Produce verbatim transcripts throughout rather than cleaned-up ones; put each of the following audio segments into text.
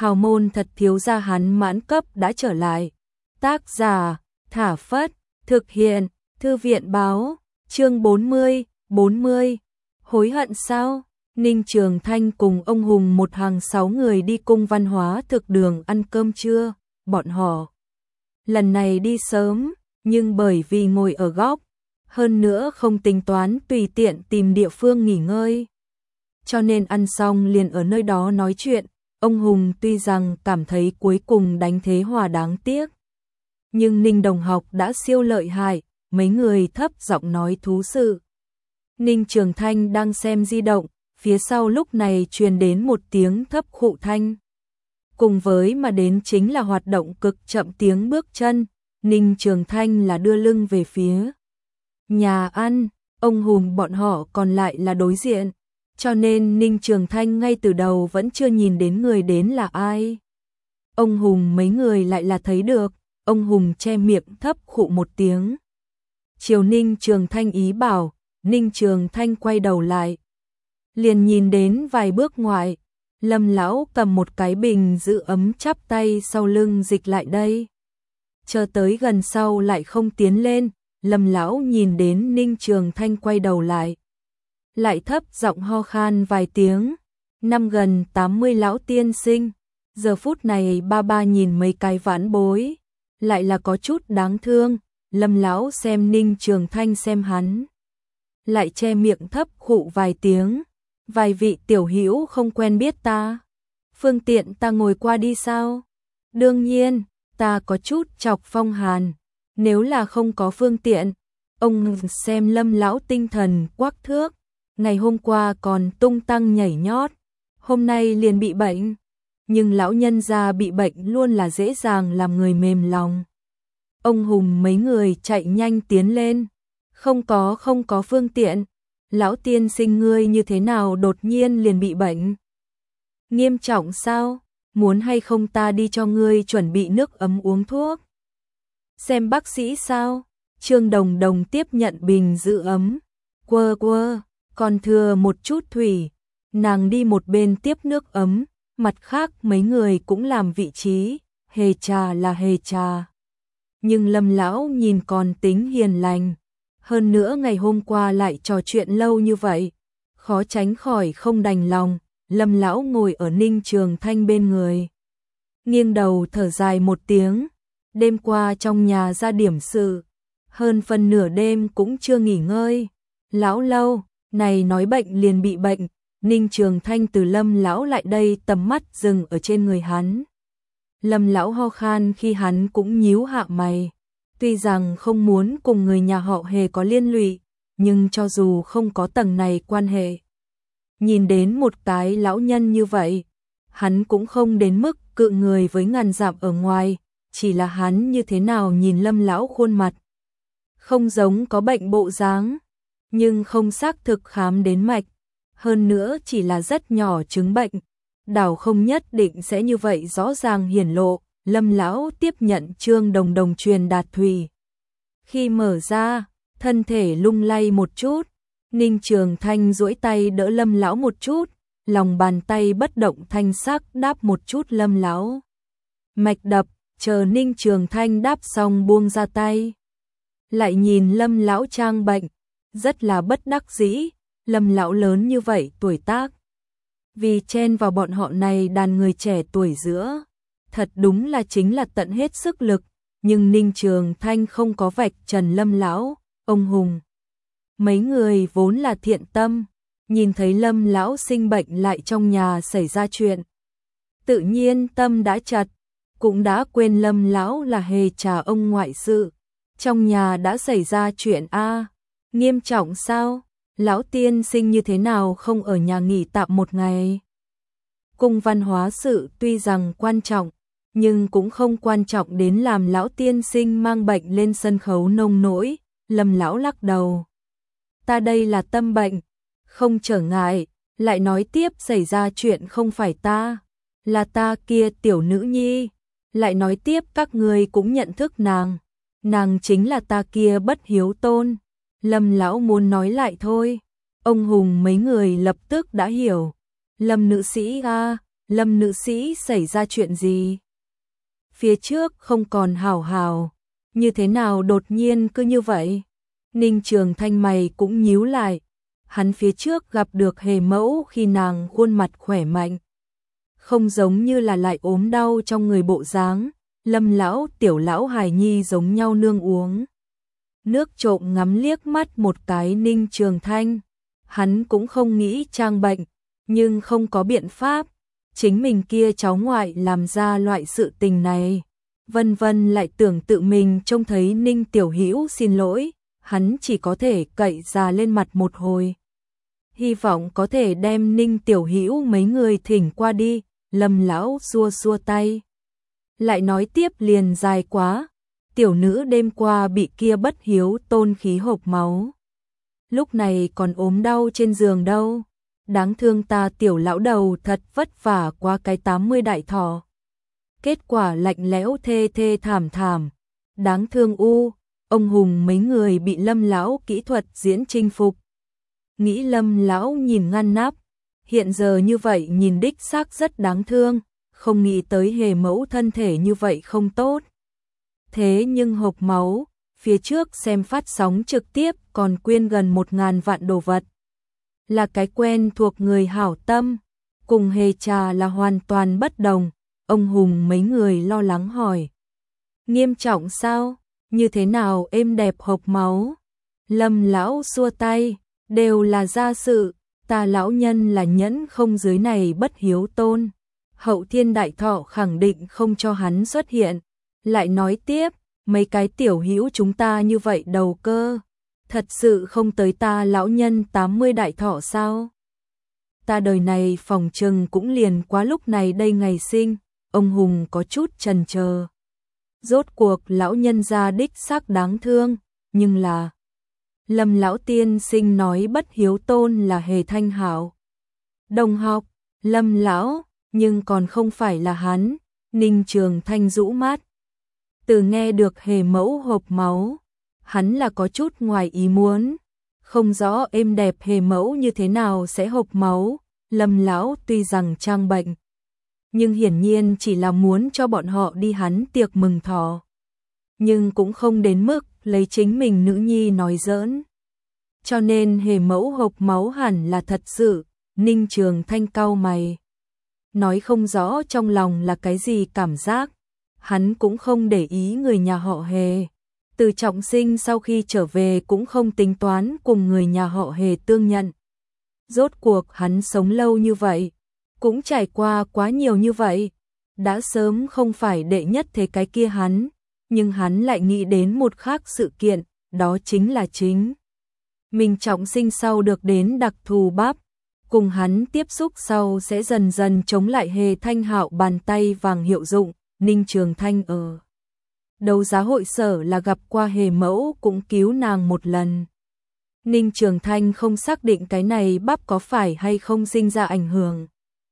hào môn thật thiếu gia hắn mãn cấp đã trở lại. Tác giả, Thả Phất, thực hiện, Thư viện báo, chương bốn mươi, bốn mươi. Hối hận sao? Ninh Trường Thanh cùng ông Hùng một hàng sáu người đi cung văn hóa thực đường ăn cơm trưa, bọn họ lần này đi sớm, nhưng bởi vì ngồi ở góc, hơn nữa không tính toán tùy tiện tìm địa phương nghỉ ngơi. Cho nên ăn xong liền ở nơi đó nói chuyện, ông Hùng tuy rằng cảm thấy cuối cùng đánh Thế Hòa đáng tiếc. Nhưng Ninh đồng học đã siêu lợi hại, mấy người thấp giọng nói thú sự. Ninh Trường Thanh đang xem di động, phía sau lúc này truyền đến một tiếng thấp khụ thanh. Cùng với mà đến chính là hoạt động cực chậm tiếng bước chân, Ninh Trường Thanh là đưa lưng về phía nhà ăn, ông Hùng bọn họ còn lại là đối diện, cho nên Ninh Trường Thanh ngay từ đầu vẫn chưa nhìn đến người đến là ai. Ông Hùng mấy người lại là thấy được, ông Hùng che miệng thấp khụ một tiếng. Chiều Ninh Trường Thanh ý bảo, Ninh Trường Thanh quay đầu lại. Liền nhìn đến vài bước ngoại, Lâm lão cầm một cái bình giữ ấm chắp tay sau lưng dịch lại đây. Chờ tới gần sau lại không tiến lên, Lâm lão nhìn đến Ninh Trường Thanh quay đầu lại. Lại thấp giọng ho khan vài tiếng, năm gần tám mươi lão tiên sinh, giờ phút này ba ba nhìn mấy cái vãn bối, lại là có chút đáng thương, Lâm lão xem Ninh Trường Thanh xem hắn. Lại che miệng thấp khụ vài tiếng, vài vị tiểu hữu không quen biết ta, phương tiện ta ngồi qua đi sao? Đương nhiên, ta có chút chọc phong hàn, nếu là không có phương tiện, ông xem Lâm lão tinh thần quắc thước, ngày hôm qua còn tung tăng nhảy nhót, hôm nay liền bị bệnh, nhưng lão nhân gia bị bệnh luôn là dễ dàng làm người mềm lòng. Ông Hùng mấy người chạy nhanh tiến lên, không có không có phương tiện, lão tiên sinh ngươi như thế nào đột nhiên liền bị bệnh? Nghiêm trọng sao? Muốn hay không ta đi cho ngươi chuẩn bị nước ấm uống thuốc? Xem bác sĩ sao? Trương Đồng Đồng tiếp nhận bình giữ ấm, quơ quơ, còn thừa một chút thủy, nàng đi một bên tiếp nước ấm, mặt khác mấy người cũng làm vị trí, hề trà là hề trà. Nhưng Lâm lão nhìn còn tính hiền lành, hơn nữa ngày hôm qua lại trò chuyện lâu như vậy, khó tránh khỏi không đành lòng. Lâm lão ngồi ở Ninh Trường Thanh bên người, nghiêng đầu thở dài một tiếng, đêm qua trong nhà ra điểm sự, hơn phân nửa đêm cũng chưa nghỉ ngơi. Lão lâu, này nói bệnh liền bị bệnh, Ninh Trường Thanh từ Lâm lão lại đây tầm mắt dừng ở trên người hắn. Lâm lão ho khan khi hắn cũng nhíu hạ mày, tuy rằng không muốn cùng người nhà họ Hề có liên lụy, nhưng cho dù không có tầng này quan hệ, nhìn đến một cái lão nhân như vậy, hắn cũng không đến mức cự người với ngàn dặm ở ngoài, chỉ là hắn như thế nào nhìn Lâm lão khuôn mặt, không giống có bệnh bộ dáng, nhưng không xác thực khám đến mạch, hơn nữa chỉ là rất nhỏ chứng bệnh, đảo không nhất định sẽ như vậy rõ ràng hiển lộ. Lâm lão tiếp nhận Trương Đồng Đồng truyền đạt thủy, khi mở ra, thân thể lung lay một chút, Ninh Trường Thanh duỗi tay đỡ Lâm lão một chút, lòng bàn tay bất động thanh sắc đáp một chút Lâm lão. Mạch đập, chờ Ninh Trường Thanh đáp xong buông ra tay, lại nhìn Lâm lão trang bệnh, rất là bất đắc dĩ. Lâm lão lớn như vậy tuổi tác, vì chen vào bọn họ này đàn người trẻ tuổi giữa, thật đúng là chính là tận hết sức lực, nhưng Ninh Trường Thanh không có vạch trần Lâm lão. Ông Hùng mấy người vốn là thiện tâm, nhìn thấy Lâm lão sinh bệnh lại trong nhà xảy ra chuyện, tự nhiên tâm đã chặt, cũng đã quên Lâm lão là hề trà ông ngoại sự. Trong nhà đã xảy ra chuyện a, nghiêm trọng sao? Lão tiên sinh như thế nào không ở nhà nghỉ tạm một ngày? Cung văn hóa sự tuy rằng quan trọng, nhưng cũng không quan trọng đến làm lão tiên sinh mang bệnh lên sân khấu nông nỗi. Lâm lão lắc đầu, ta đây là tâm bệnh, không trở ngại. Lại nói tiếp xảy ra chuyện không phải ta, là ta kia tiểu nữ nhi. Lại nói tiếp các người cũng nhận thức nàng, nàng chính là ta kia bất hiếu tôn. Lâm lão muốn nói lại thôi, ông Hùng mấy người lập tức đã hiểu. Lâm nữ sĩ a, Lâm nữ sĩ xảy ra chuyện gì? Phía trước không còn hào hào, như thế nào đột nhiên cứ như vậy? Ninh Trường Thanh mày cũng nhíu lại, hắn phía trước gặp được Hề Mẫu khi nàng khuôn mặt khỏe mạnh, không giống như là lại ốm đau trong người bộ dáng, Lâm lão tiểu lão hài nhi giống nhau nương uống. Nước trộm ngắm liếc mắt một cái Ninh Trường Thanh, hắn cũng không nghĩ trang bệnh, nhưng không có biện pháp, chính mình kia cháu ngoại làm ra loại sự tình này. Vân Vân lại tưởng tự mình trông thấy Ninh Tiểu Hữu xin lỗi, hắn chỉ có thể cậy ra lên mặt một hồi. Hy vọng có thể đem Ninh Tiểu Hữu mấy người thỉnh qua đi, Lâm lão xua xua tay. Lại nói tiếp liền dài quá, tiểu nữ đêm qua bị kia bất hiếu tôn khí hộc máu. Lúc này còn ốm đau trên giường đâu, đáng thương ta tiểu lão đầu thật vất vả qua cái tám mươi đại thọ. Kết quả lạnh lẽo thê thê thảm thảm, đáng thương u, ông Hùng mấy người bị Lâm lão kỹ thuật diễn chinh phục. Nghĩ Lâm lão nhìn ngăn nắp, hiện giờ như vậy nhìn đích xác rất đáng thương, không nghĩ tới Hề Mẫu thân thể như vậy không tốt. Thế nhưng hộc máu, phía trước xem phát sóng trực tiếp còn quyên gần một ngàn vạn đồ vật. Là cái quen thuộc người hảo tâm, cùng Hề Trà là hoàn toàn bất đồng, ông Hùng mấy người lo lắng hỏi. Nghiêm trọng sao? Như thế nào êm đẹp hộc máu? Lâm lão xua tay, đều là gia sự, ta lão nhân là nhẫn không dưới này bất hiếu tôn. Hậu thiên đại thọ khẳng định không cho hắn xuất hiện. Lại nói tiếp, mấy cái tiểu hữu chúng ta như vậy đầu cơ, thật sự không tới ta lão nhân tám mươi đại thọ sao? Ta đời này phòng trừng cũng liền quá lúc này đây ngày sinh, ông Hùng có chút chần chờ. Rốt cuộc lão nhân gia đích xác đáng thương, nhưng là Lâm lão tiên sinh nói bất hiếu tôn là Hề Thanh Hảo. Đồng học, Lâm lão, nhưng còn không phải là hắn. Ninh Trường Thanh rũ mắt. Từ nghe được Hề Mẫu hộc máu, hắn là có chút ngoài ý muốn, không rõ êm đẹp Hề Mẫu như thế nào sẽ hộc máu. Lâm lão tuy rằng trang bệnh, nhưng hiển nhiên chỉ là muốn cho bọn họ đi hắn tiệc mừng thọ, nhưng cũng không đến mức lấy chính mình nữ nhi nói giỡn. Cho nên Hề Mẫu hộc máu hẳn là thật sự. Ninh Trường Thanh cau mày, nói không rõ trong lòng là cái gì cảm giác. Hắn cũng không để ý người nhà họ Hề. Từ trọng sinh sau khi trở về cũng không tính toán cùng người nhà họ Hề tương nhận. Rốt cuộc hắn sống lâu như vậy, cũng trải qua quá nhiều như vậy, đã sớm không phải đệ nhất thế cái kia hắn, nhưng hắn lại nghĩ đến một khác sự kiện, đó chính là chính mình trọng sinh sau được đến đặc thù bắp, cùng hắn tiếp xúc sau sẽ dần dần chống lại Hề Thanh Hạo bàn tay vàng hiệu dụng. Ninh Trường Thanh ở đấu giá hội sở là gặp qua Hề Mẫu cũng cứu nàng một lần. Ninh Trường Thanh không xác định cái này bắp có phải hay không sinh ra ảnh hưởng.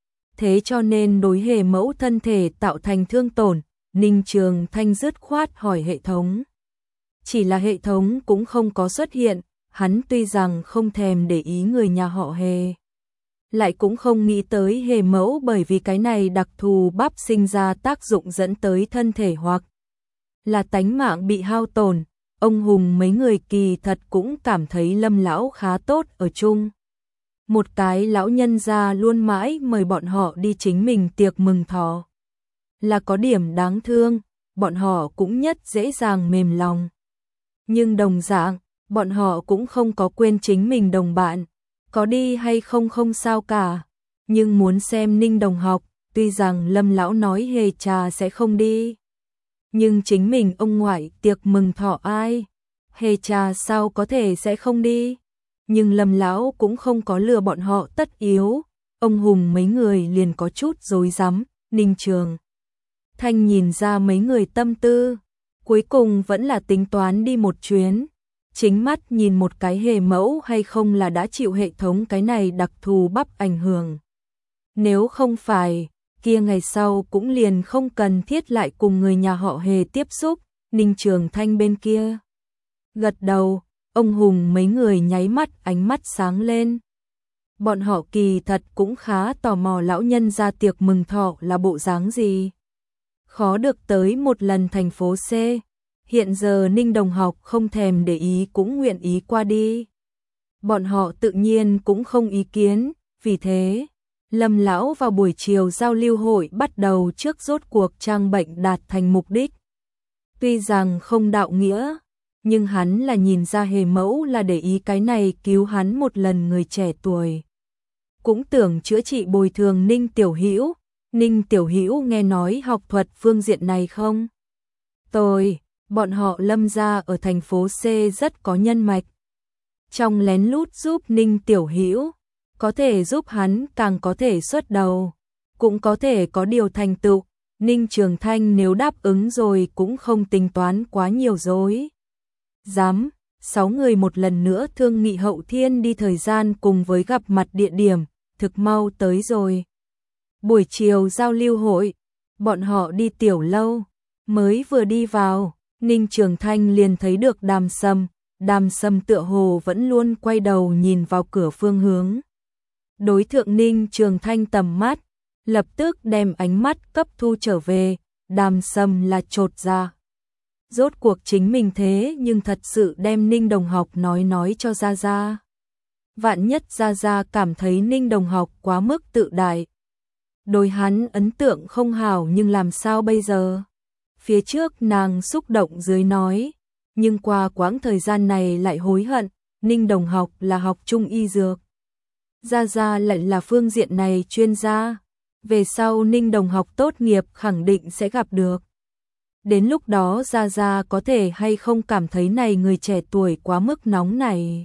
Thế cho nên đối Hề Mẫu thân thể tạo thành thương tổn, Ninh Trường Thanh dứt khoát hỏi hệ thống. Chỉ là hệ thống cũng không có xuất hiện, hắn tuy rằng không thèm để ý người nhà họ Hề, lại cũng không nghĩ tới Hề Mẫu bởi vì cái này đặc thù bắp sinh ra tác dụng dẫn tới thân thể hoặc là tánh mạng bị hao tổn. Ông Hùng mấy người kỳ thật cũng cảm thấy Lâm lão khá tốt ở chung. Một cái lão nhân gia luôn mãi mời bọn họ đi chính mình tiệc mừng thọ, là có điểm đáng thương, bọn họ cũng nhất dễ dàng mềm lòng. Nhưng đồng dạng, bọn họ cũng không có quên chính mình đồng bạn. Có đi hay không không sao cả, nhưng muốn xem Ninh đồng học, tuy rằng Lâm lão nói Hề Trà sẽ không đi, nhưng chính mình ông ngoại tiệc mừng thọ ai, Hề Trà sao có thể sẽ không đi. Nhưng Lâm lão cũng không có lừa bọn họ tất yếu, ông Hùng mấy người liền có chút rối rắm. Ninh Trường Thanh nhìn ra mấy người tâm tư, cuối cùng vẫn là tính toán đi một chuyến. Chính mắt nhìn một cái Hề Mẫu hay không là đã chịu hệ thống cái này đặc thù bắp ảnh hưởng. Nếu không phải, kia ngày sau cũng liền không cần thiết lại cùng người nhà họ Hề tiếp xúc. Ninh Trường Thanh bên kia gật đầu, ông Hùng mấy người nháy mắt ánh mắt sáng lên. Bọn họ kỳ thật cũng khá tò mò lão nhân ra tiệc mừng thọ là bộ dáng gì. Khó được tới một lần thành phố C, hiện giờ Ninh Đồng Học không thèm để ý cũng nguyện ý qua đi. Bọn họ tự nhiên cũng không ý kiến, vì thế, Lâm lão vào buổi chiều giao lưu hội bắt đầu trước rốt cuộc trang bệnh đạt thành mục đích. Tuy rằng không đạo nghĩa, nhưng hắn là nhìn ra Hề Mẫu là để ý cái này cứu hắn một lần người trẻ tuổi. Cũng tưởng chữa trị bồi thường Ninh Tiểu Hữu, Ninh Tiểu Hữu nghe nói học thuật phương diện này không? Tôi, bọn họ Lâm gia ở thành phố C rất có nhân mạch. Trong lén lút giúp Ninh Tiểu Hữu, có thể giúp hắn càng có thể xuất đầu, cũng có thể có điều thành tựu. Ninh Trường Thanh nếu đáp ứng rồi cũng không tính toán quá nhiều dối. Dám, sáu người một lần nữa thương nghị hậu thiên đi thời gian cùng với gặp mặt địa điểm, thực mau tới rồi. Buổi chiều giao lưu hội, bọn họ đi tiểu lâu, mới vừa đi vào, Ninh Trường Thanh liền thấy được Đàm Sâm, Đàm Sâm tựa hồ vẫn luôn quay đầu nhìn vào cửa phương hướng. Đối thượng Ninh Trường Thanh tầm mắt, lập tức đem ánh mắt cấp thu trở về, Đàm Sâm là chột ra. Rốt cuộc chính mình thế nhưng thật sự đem Ninh Đồng Học nói nói cho Gia Gia. Vạn nhất Gia Gia cảm thấy Ninh Đồng Học quá mức tự đại. Đối hắn ấn tượng không hảo nhưng làm sao bây giờ? Phía trước nàng xúc động dưới nói, nhưng qua quãng thời gian này lại hối hận, Ninh Đồng Học là học trung y dược. Gia Gia lại là phương diện này chuyên gia, về sau Ninh Đồng Học tốt nghiệp khẳng định sẽ gặp được. Đến lúc đó Gia Gia có thể hay không cảm thấy này người trẻ tuổi quá mức nóng này.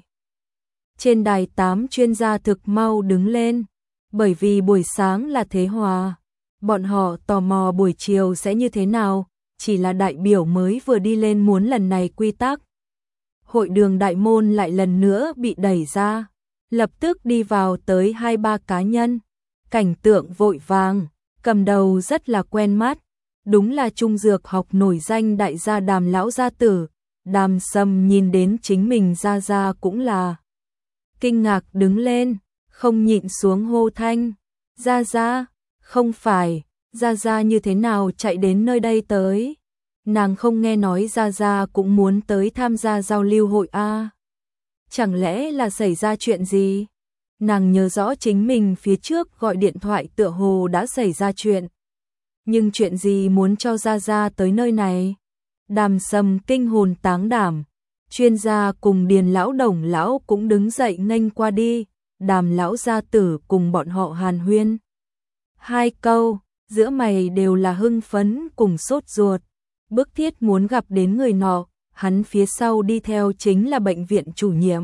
Trên đài tám chuyên gia thực mau đứng lên, bởi vì buổi sáng là thế hòa, bọn họ tò mò buổi chiều sẽ như thế nào, chỉ là đại biểu mới vừa đi lên muốn lần này quy tắc. Hội đường đại môn lại lần nữa bị đẩy ra, lập tức đi vào tới hai ba cá nhân, cảnh tượng vội vàng, cầm đầu rất là quen mắt, đúng là trung dược học nổi danh đại gia Đàm lão gia tử. Đàm Sâm nhìn đến chính mình Gia Gia cũng là kinh ngạc đứng lên, không nhịn xuống hô thanh, Gia Gia, không phải, Gia Gia như thế nào chạy đến nơi đây tới? Nàng không nghe nói Gia Gia cũng muốn tới tham gia giao lưu hội a? À? Chẳng lẽ là xảy ra chuyện gì? Nàng nhớ rõ chính mình phía trước gọi điện thoại tựa hồ đã xảy ra chuyện. Nhưng chuyện gì muốn cho Gia Gia tới nơi này? Đàm Sâm kinh hồn táng đảm, chuyên gia cùng Điền lão Đồng lão cũng đứng dậy nghênh qua đi, Đàm lão gia tử cùng bọn họ hàn huyên. Hai câu, giữa mày đều là hưng phấn cùng sốt ruột, bức thiết muốn gặp đến người nọ, hắn phía sau đi theo chính là bệnh viện chủ nhiệm.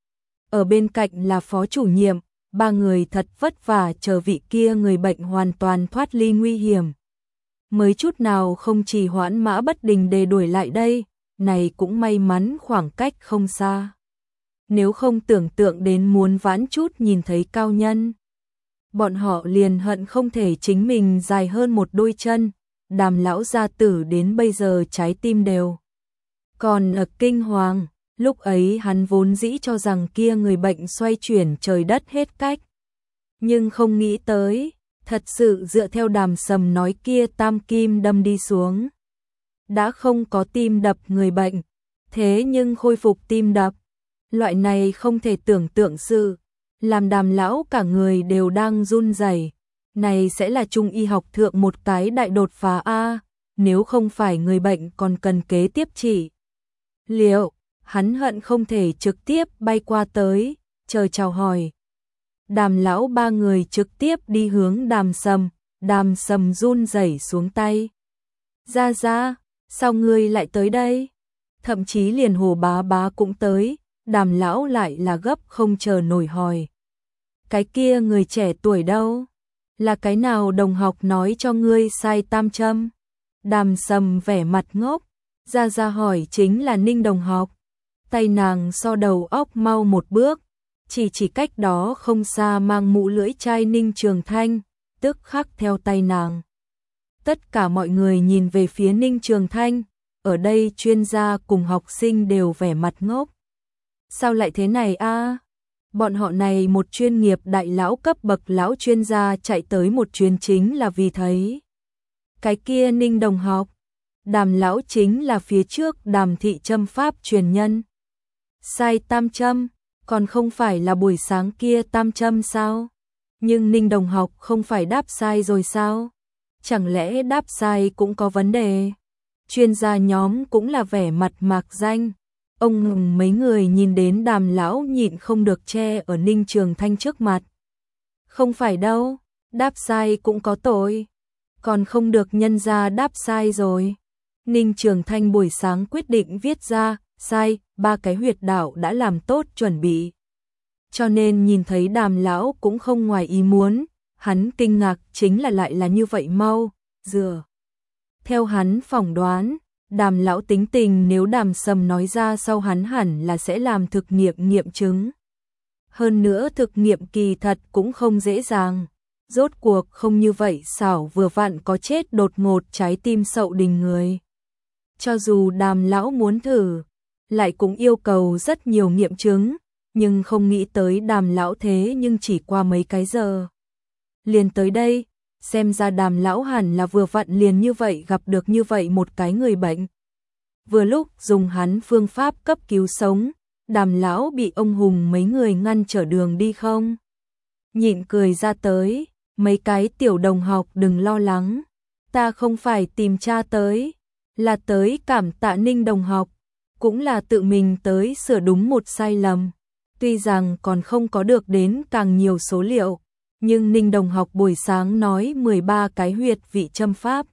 Ở bên cạnh là phó chủ nhiệm, ba người thật vất vả chờ vị kia người bệnh hoàn toàn thoát ly nguy hiểm. Mới chút nào không trì hoãn Mã Bất Đình để đuổi lại đây, này cũng may mắn khoảng cách không xa. Nếu không tưởng tượng đến muốn vãn chút nhìn thấy cao nhân. Bọn họ liền hận không thể chính mình dài hơn một đôi chân, Đàm lão gia tử đến bây giờ trái tim đều. Còn ở kinh hoàng, lúc ấy hắn vốn dĩ cho rằng kia người bệnh xoay chuyển trời đất hết cách. Nhưng không nghĩ tới, thật sự dựa theo Đàm Sâm nói kia tam kim đâm đi xuống. Đã không có tim đập người bệnh, thế nhưng khôi phục tim đập. Loại này không thể tưởng tượng sự, làm Đàm lão cả người đều đang run rẩy. Này sẽ là trung y học thượng một cái đại đột phá a, nếu không phải người bệnh còn cần kế tiếp trị liệu, hắn hận không thể trực tiếp bay qua tới, chờ chào hỏi. Đàm lão ba người trực tiếp đi hướng Đàm Sâm, Đàm Sâm run rẩy xuống tay. Gia Gia, sao ngươi lại tới đây? Thậm chí liền Hồ bá bá cũng tới, Đàm lão lại là gấp không chờ nổi hỏi. Cái kia người trẻ tuổi đâu? Là cái nào đồng học nói cho ngươi sai tam châm? Đàm Sâm vẻ mặt ngốc, Gia Gia hỏi chính là Ninh đồng học. Tay nàng so đầu óc mau một bước, chỉ chỉ cách đó không xa mang mũ lưỡi chai Ninh Trường Thanh, tức khắc theo tay nàng. Tất cả mọi người nhìn về phía Ninh Trường Thanh, ở đây chuyên gia cùng học sinh đều vẻ mặt ngốc. Sao lại thế này a? Bọn họ này một chuyên nghiệp đại lão cấp bậc lão chuyên gia chạy tới một chuyến chính là vì thấy cái kia Ninh đồng học. Đàm lão chính là phía trước Đàm thị châm pháp truyền nhân. Sai tam châm, còn không phải là buổi sáng kia tam châm sao? Nhưng Ninh đồng học không phải đáp sai rồi sao? Chẳng lẽ đáp sai cũng có vấn đề? Chuyên gia nhóm cũng là vẻ mặt mạc danh. Ông ngừng mấy người nhìn đến Đàm lão nhịn không được che ở Ninh Trường Thanh trước mặt. Không phải đâu, đáp sai cũng có tội. Còn không được nhân ra đáp sai rồi. Ninh Trường Thanh buổi sáng quyết định viết ra, sai, ba cái huyệt đạo đã làm tốt chuẩn bị. Cho nên nhìn thấy Đàm lão cũng không ngoài ý muốn, hắn kinh ngạc chính là lại là như vậy mau, dừa. Theo hắn phỏng đoán, Đàm lão tính tình nếu Đàm Sâm nói ra sau hắn hẳn là sẽ làm thực nghiệm nghiệm chứng. Hơn nữa thực nghiệm kỳ thật cũng không dễ dàng. Rốt cuộc không như vậy xảo vừa vặn có chết đột ngột trái tim Sậu Đình người. Cho dù Đàm lão muốn thử, lại cũng yêu cầu rất nhiều nghiệm chứng, nhưng không nghĩ tới Đàm lão thế nhưng chỉ qua mấy cái giờ. Liền tới đây, xem ra Đàm lão hẳn là vừa vặn liền như vậy gặp được như vậy một cái người bệnh. Vừa lúc dùng hắn phương pháp cấp cứu sống, Đàm lão bị ông Hùng mấy người ngăn trở đường đi không? Nhịn cười ra tới, mấy cái tiểu đồng học đừng lo lắng, ta không phải tìm cha tới, là tới cảm tạ Ninh đồng học, cũng là tự mình tới sửa đúng một sai lầm. Tuy rằng còn không có được đến càng nhiều số liệu, nhưng Ninh đồng học buổi sáng nói mười ba cái huyệt vị châm pháp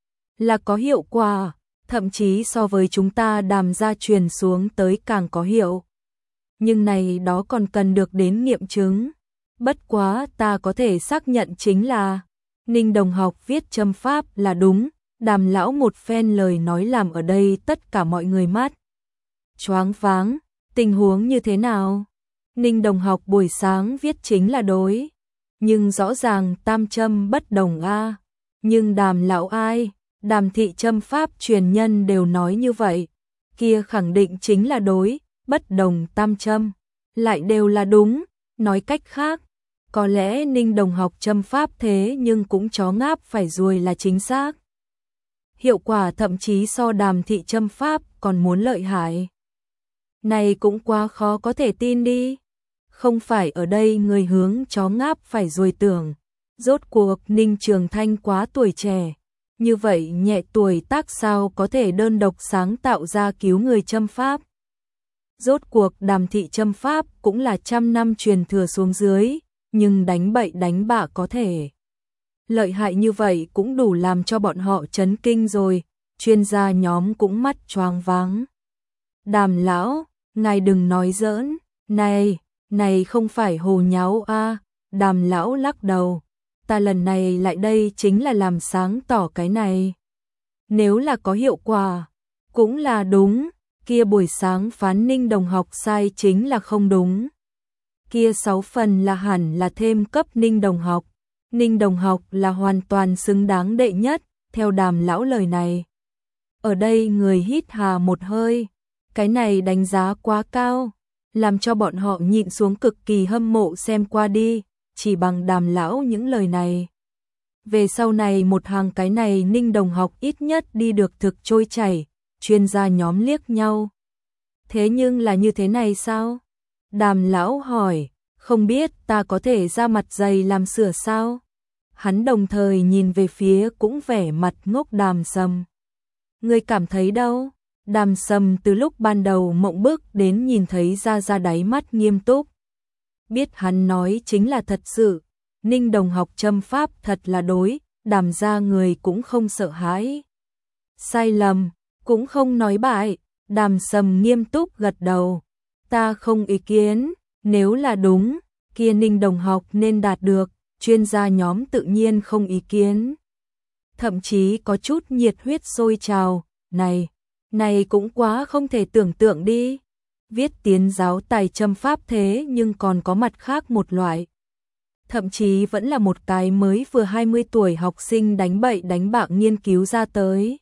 là có hiệu quả, thậm chí so với chúng ta Đàm gia truyền xuống tới càng có hiệu. Nhưng này đó còn cần được đến nghiệm chứng. Bất quá ta có thể xác nhận chính là Ninh đồng học viết châm pháp là đúng. Đàm lão một phen lời nói làm ở đây tất cả mọi người mắt choáng váng. Tình huống như thế nào? Ninh đồng học buổi sáng viết chính là đối, nhưng rõ ràng tam châm bất đồng a. Nhưng Đàm lão ai, Đàm thị châm pháp truyền nhân đều nói như vậy, kia khẳng định chính là đối, bất đồng tam châm lại đều là đúng. Nói cách khác, có lẽ Ninh đồng học châm pháp thế nhưng cũng chó ngáp phải ruồi là chính xác. Hiệu quả thậm chí so Đàm thị châm pháp còn muốn lợi hại. Này cũng quá khó có thể tin đi. Không phải ở đây người hướng chó ngáp phải ruồi tưởng. Rốt cuộc Ninh Trường Thanh quá tuổi trẻ. Như vậy nhẹ tuổi tác sao có thể đơn độc sáng tạo ra cứu người châm pháp. Rốt cuộc Đàm thị châm pháp cũng là trăm năm truyền thừa xuống dưới. Nhưng đánh bậy đánh bạ có thể lợi hại như vậy cũng đủ làm cho bọn họ chấn kinh rồi. Chuyên gia nhóm cũng mắt choáng váng. Đàm lão, ngài đừng nói giỡn. Này, này không phải hồ nháo a. À. Đàm lão lắc đầu. Ta lần này lại đây chính là làm sáng tỏ cái này. Nếu là có hiệu quả, cũng là đúng. Kia buổi sáng phán Ninh đồng học sai chính là không đúng. Kia sáu phần là hẳn là thêm cấp Ninh đồng học. Ninh đồng học là hoàn toàn xứng đáng đệ nhất, theo Đàm lão lời này. Ở đây người hít hà một hơi, cái này đánh giá quá cao, làm cho bọn họ nhịn xuống cực kỳ hâm mộ xem qua đi, chỉ bằng Đàm lão những lời này. Về sau này một hàng cái này Ninh đồng học ít nhất đi được thực trôi chảy, chuyên gia nhóm liếc nhau. Thế nhưng là như thế này sao? Đàm lão hỏi, không biết ta có thể ra mặt dày làm sửa sao? Hắn đồng thời nhìn về phía cũng vẻ mặt ngốc Đàm Sâm. Ngươi cảm thấy đâu? Đàm Sâm từ lúc ban đầu mộng bức đến nhìn thấy ra ra đáy mắt nghiêm túc. Biết hắn nói chính là thật sự, Ninh đồng học châm pháp thật là đối, Đàm gia người cũng không sợ hãi. Sai lầm, cũng không nói bại, Đàm Sâm nghiêm túc gật đầu. Ta không ý kiến, nếu là đúng, kia Ninh đồng học nên đạt được, chuyên gia nhóm tự nhiên không ý kiến. Thậm chí có chút nhiệt huyết sôi trào, này, này cũng quá không thể tưởng tượng đi. Viết tiến giáo tài châm pháp thế nhưng còn có mặt khác một loại. Thậm chí vẫn là một cái mới vừa hai mươi tuổi học sinh đánh bậy đánh bạ nghiên cứu ra tới.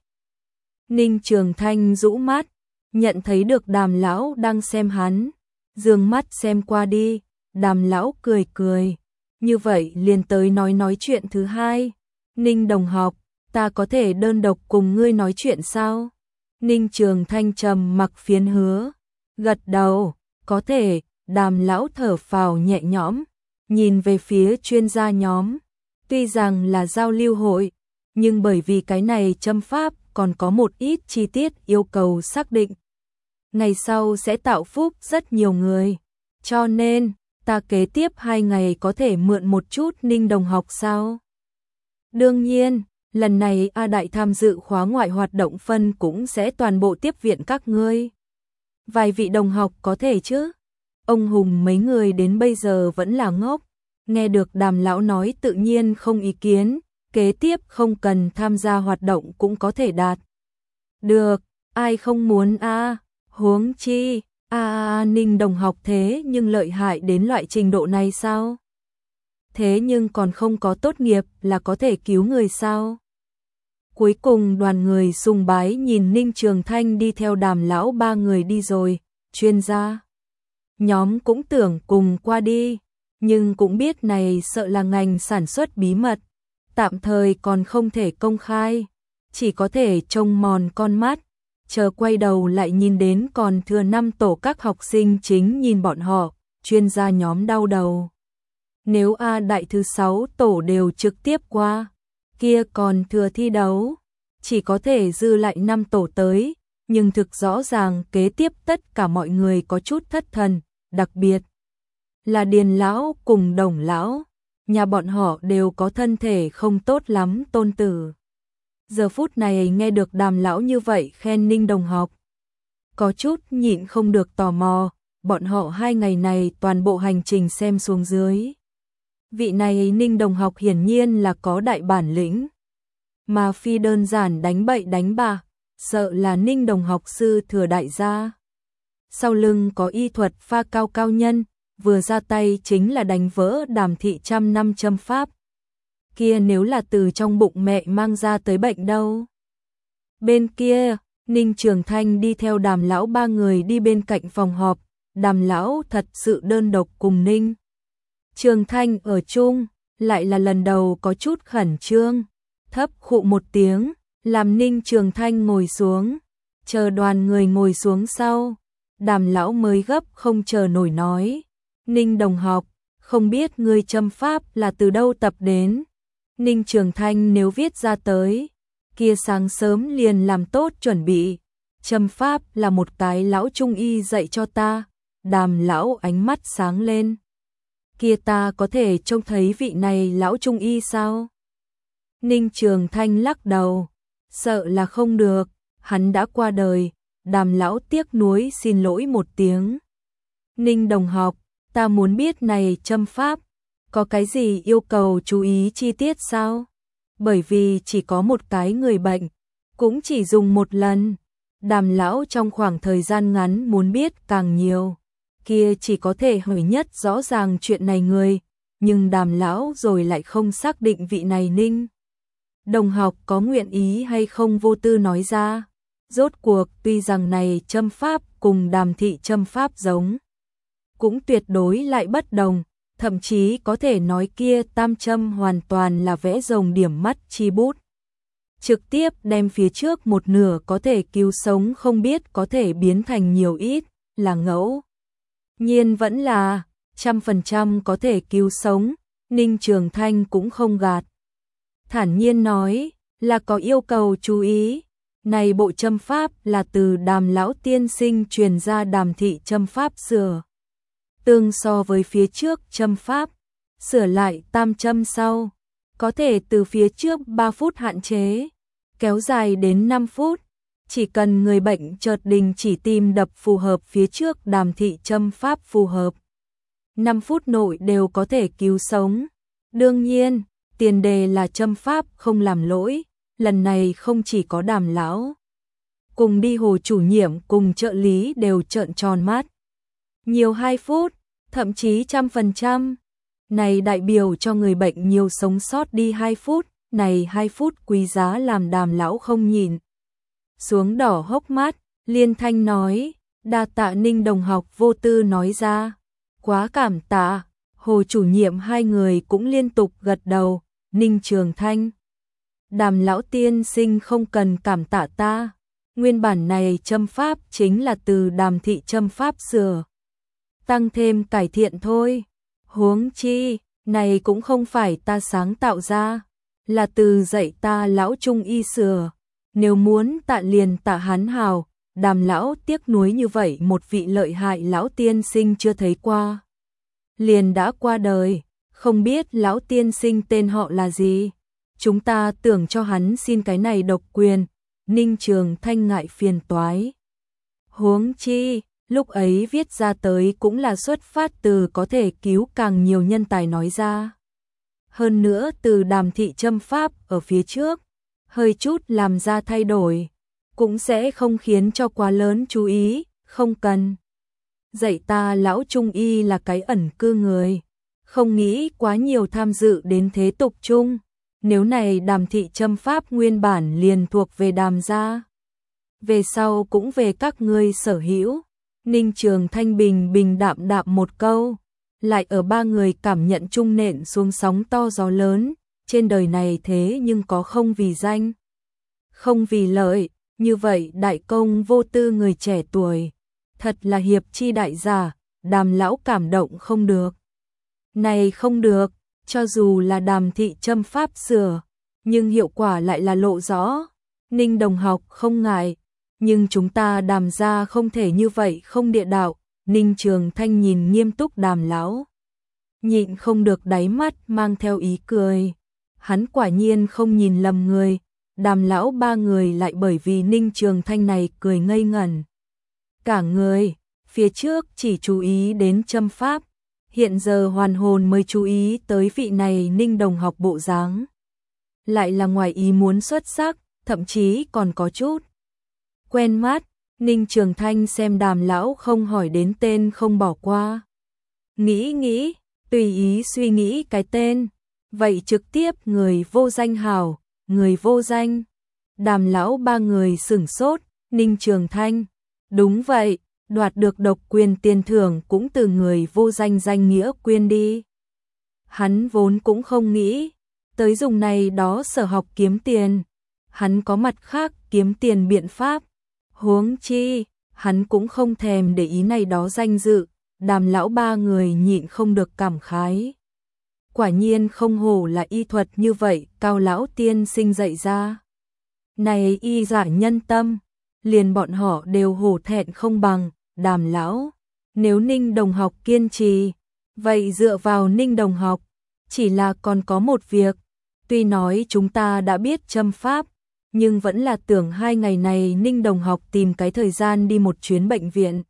Ninh Trường Thanh rũ mắt, nhận thấy được Đàm lão đang xem hắn, dương mắt xem qua đi, Đàm lão cười cười. Như vậy liền tới nói nói chuyện thứ hai. Ninh đồng học, ta có thể đơn độc cùng ngươi nói chuyện sao? Ninh Trường Thanh trầm mặc phiến hứa. Gật đầu, có thể. Đàm lão thở phào nhẹ nhõm, nhìn về phía chuyên gia nhóm. Tuy rằng là giao lưu hội, nhưng bởi vì cái này châm pháp còn có một ít chi tiết yêu cầu xác định. Ngày sau sẽ tạo phúc rất nhiều người. Cho nên, ta kế tiếp hai ngày có thể mượn một chút Ninh đồng học sao? Đương nhiên, lần này A Đại tham dự khóa ngoại hoạt động phân cũng sẽ toàn bộ tiếp viện các ngươi. Vài vị đồng học có thể chứ? Ông Hùng mấy người đến bây giờ vẫn là ngốc. Nghe được Đàm lão nói tự nhiên không ý kiến, kế tiếp không cần tham gia hoạt động cũng có thể đạt. Được, ai không muốn a? À? Huống chi, a à, Ninh đồng học thế nhưng lợi hại đến loại trình độ này sao? Thế nhưng còn không có tốt nghiệp là có thể cứu người sao? Cuối cùng đoàn người sùng bái nhìn Ninh Trường Thanh đi theo Đàm lão ba người đi rồi, chuyên gia nhóm cũng tưởng cùng qua đi, nhưng cũng biết này sợ là ngành sản xuất bí mật, tạm thời còn không thể công khai, chỉ có thể trông mòn con mắt, chờ quay đầu lại nhìn đến còn thừa năm tổ các học sinh chính nhìn bọn họ, chuyên gia nhóm đau đầu. Nếu A Đại thứ sáu tổ đều trực tiếp qua, kia còn thừa thi đấu, chỉ có thể dư lại năm tổ tới, nhưng thực rõ ràng kế tiếp tất cả mọi người có chút thất thần, đặc biệt là Điền lão cùng Đồng lão, nhà bọn họ đều có thân thể không tốt lắm tôn tử. Giờ phút này nghe được Đàm lão như vậy khen Ninh đồng học, có chút nhịn không được tò mò, bọn họ hai ngày này toàn bộ hành trình xem xuống dưới. Vị này Ninh đồng học hiển nhiên là có đại bản lĩnh, mà phi đơn giản đánh bậy đánh bạ, sợ là Ninh đồng học sư thừa đại gia. Sau lưng có y thuật pha cao cao nhân, vừa ra tay chính là đánh vỡ Đàm thị trăm năm châm pháp. Kia nếu là từ trong bụng mẹ mang ra tới bệnh đâu. Bên kia, Ninh Trường Thanh đi theo Đàm lão ba người đi bên cạnh phòng họp, Đàm lão thật sự đơn độc cùng Ninh Trường Thanh ở chung, lại là lần đầu có chút khẩn trương, thấp khụ một tiếng, làm Ninh Trường Thanh ngồi xuống, chờ đoàn người ngồi xuống sau, Đàm lão mới gấp không chờ nổi nói, Ninh đồng học, không biết ngươi châm pháp là từ đâu tập đến. Ninh Trường Thanh nếu viết ra tới, kia sáng sớm liền làm tốt chuẩn bị, châm pháp là một cái lão trung y dạy cho ta. Đàm lão ánh mắt sáng lên, kia ta có thể trông thấy vị này lão trung y sao? Ninh Trường Thanh lắc đầu, sợ là không được, hắn đã qua đời. Đàm lão tiếc nuối xin lỗi một tiếng. Ninh đồng học, ta muốn biết này châm pháp, có cái gì yêu cầu chú ý chi tiết sao? Bởi vì chỉ có một cái người bệnh, cũng chỉ dùng một lần. Đàm lão trong khoảng thời gian ngắn muốn biết càng nhiều, kia chỉ có thể hỏi nhất rõ ràng chuyện này người, nhưng Đàm lão rồi lại không xác định vị này Ninh đồng học có nguyện ý hay không vô tư nói ra. Rốt cuộc tuy rằng này châm pháp cùng Đàm thị châm pháp giống, cũng tuyệt đối lại bất đồng, thậm chí có thể nói kia tam châm hoàn toàn là vẽ rồng điểm mắt chi bút. Trực tiếp đem phía trước một nửa có thể cứu sống không biết có thể biến thành nhiều ít, là ngẫu nhiên vẫn là trăm phần trăm có thể cứu sống. Ninh Trường Thanh cũng không gạt, thản nhiên nói là có yêu cầu chú ý. Này bộ châm pháp là từ Đàm lão tiên sinh truyền ra Đàm thị châm pháp sửa tương so với phía trước châm pháp, sửa lại tam châm sau, có thể từ phía trước ba phút hạn chế, kéo dài đến năm phút, chỉ cần người bệnh chợt đình chỉ tim đập phù hợp phía trước Đàm thị châm pháp phù hợp, năm phút nội đều có thể cứu sống. Đương nhiên, tiền đề là châm pháp không làm lỗi. Lần này không chỉ có Đàm lão, cùng đi Hồ chủ nhiệm cùng trợ lý đều trợn tròn mắt. Nhiều hai phút, thậm chí trăm phần trăm. Này đại biểu cho người bệnh nhiều sống sót đi hai phút, này hai phút quý giá làm Đàm lão không nhìn xuống đỏ hốc mắt, liên thanh nói, đa tạ Ninh đồng học vô tư nói ra. Quá cảm tạ. Hồ chủ nhiệm hai người cũng liên tục gật đầu. Ninh Trường Thanh: Đàm lão tiên sinh không cần cảm tạ ta. Nguyên bản này châm pháp chính là từ Đàm thị châm pháp sửa tăng thêm cải thiện thôi. Huống chi, này cũng không phải ta sáng tạo ra, là từ dạy ta lão trung y sửa. Nếu muốn tạ liền tạ hắn hào, Đàm lão tiếc nuối như vậy một vị lợi hại lão tiên sinh chưa thấy qua. Liền đã qua đời, không biết lão tiên sinh tên họ là gì. Chúng ta tưởng cho hắn xin cái này độc quyền. Ninh Trường Thanh ngại phiền toái. Huống chi, lúc ấy viết ra tới cũng là xuất phát từ có thể cứu càng nhiều nhân tài nói ra. Hơn nữa từ Đàm thị châm pháp ở phía trước, hơi chút làm ra thay đổi, cũng sẽ không khiến cho quá lớn chú ý, không cần. Dạy ta lão trung y là cái ẩn cư người, không nghĩ quá nhiều tham dự đến thế tục chung. Nếu này Đàm thị châm pháp nguyên bản liền thuộc về Đàm gia, về sau cũng về các ngươi sở hữu. Ninh Trường Thanh bình bình đạm đạm một câu, lại ở ba người cảm nhận chung nện xuống sóng to gió lớn. Trên đời này thế nhưng có không vì danh, không vì lợi, như vậy đại công vô tư người trẻ tuổi, thật là hiệp chi đại giả. Đàm lão cảm động không được. Này không được, cho dù là Đàm thị châm pháp sửa, nhưng hiệu quả lại là lộ rõ. Ninh đồng học không ngại, nhưng chúng ta Đàm gia không thể như vậy không địa đạo. Ninh Trường Thanh nhìn nghiêm túc Đàm lão, nhịn không được đáy mắt mang theo ý cười. Hắn quả nhiên không nhìn lầm người. Đàm lão ba người lại bởi vì Ninh Trường Thanh này cười ngây ngẩn cả người. Phía trước chỉ chú ý đến châm pháp, hiện giờ hoàn hồn mới chú ý tới vị này Ninh đồng học bộ dáng, lại là ngoài ý muốn xuất sắc, thậm chí còn có chút quen mắt. Ninh Trường Thanh xem Đàm lão không hỏi đến tên không bỏ qua, nghĩ nghĩ, tùy ý suy nghĩ cái tên, vậy trực tiếp người vô danh hảo. Người vô danh. Đàm lão ba người sửng sốt. Ninh Trường Thanh: Đúng vậy, đoạt được độc quyền tiền thưởng cũng từ người vô danh danh nghĩa quyên đi. Hắn vốn cũng không nghĩ tới dùng này đó sở học kiếm tiền, hắn có mặt khác kiếm tiền biện pháp. Huống chi, hắn cũng không thèm để ý này đó danh dự. Đàm lão ba người nhịn không được cảm khái. Quả nhiên không hổ là y thuật như vậy, cao lão tiên sinh dạy ra. Này y giải nhân tâm, liền bọn họ đều hổ thẹn không bằng. Đàm lão, nếu Ninh đồng học kiên trì, vậy dựa vào Ninh đồng học. Chỉ là còn có một việc, tuy nói chúng ta đã biết châm pháp, nhưng vẫn là tưởng hai ngày này Ninh đồng học tìm cái thời gian đi một chuyến bệnh viện.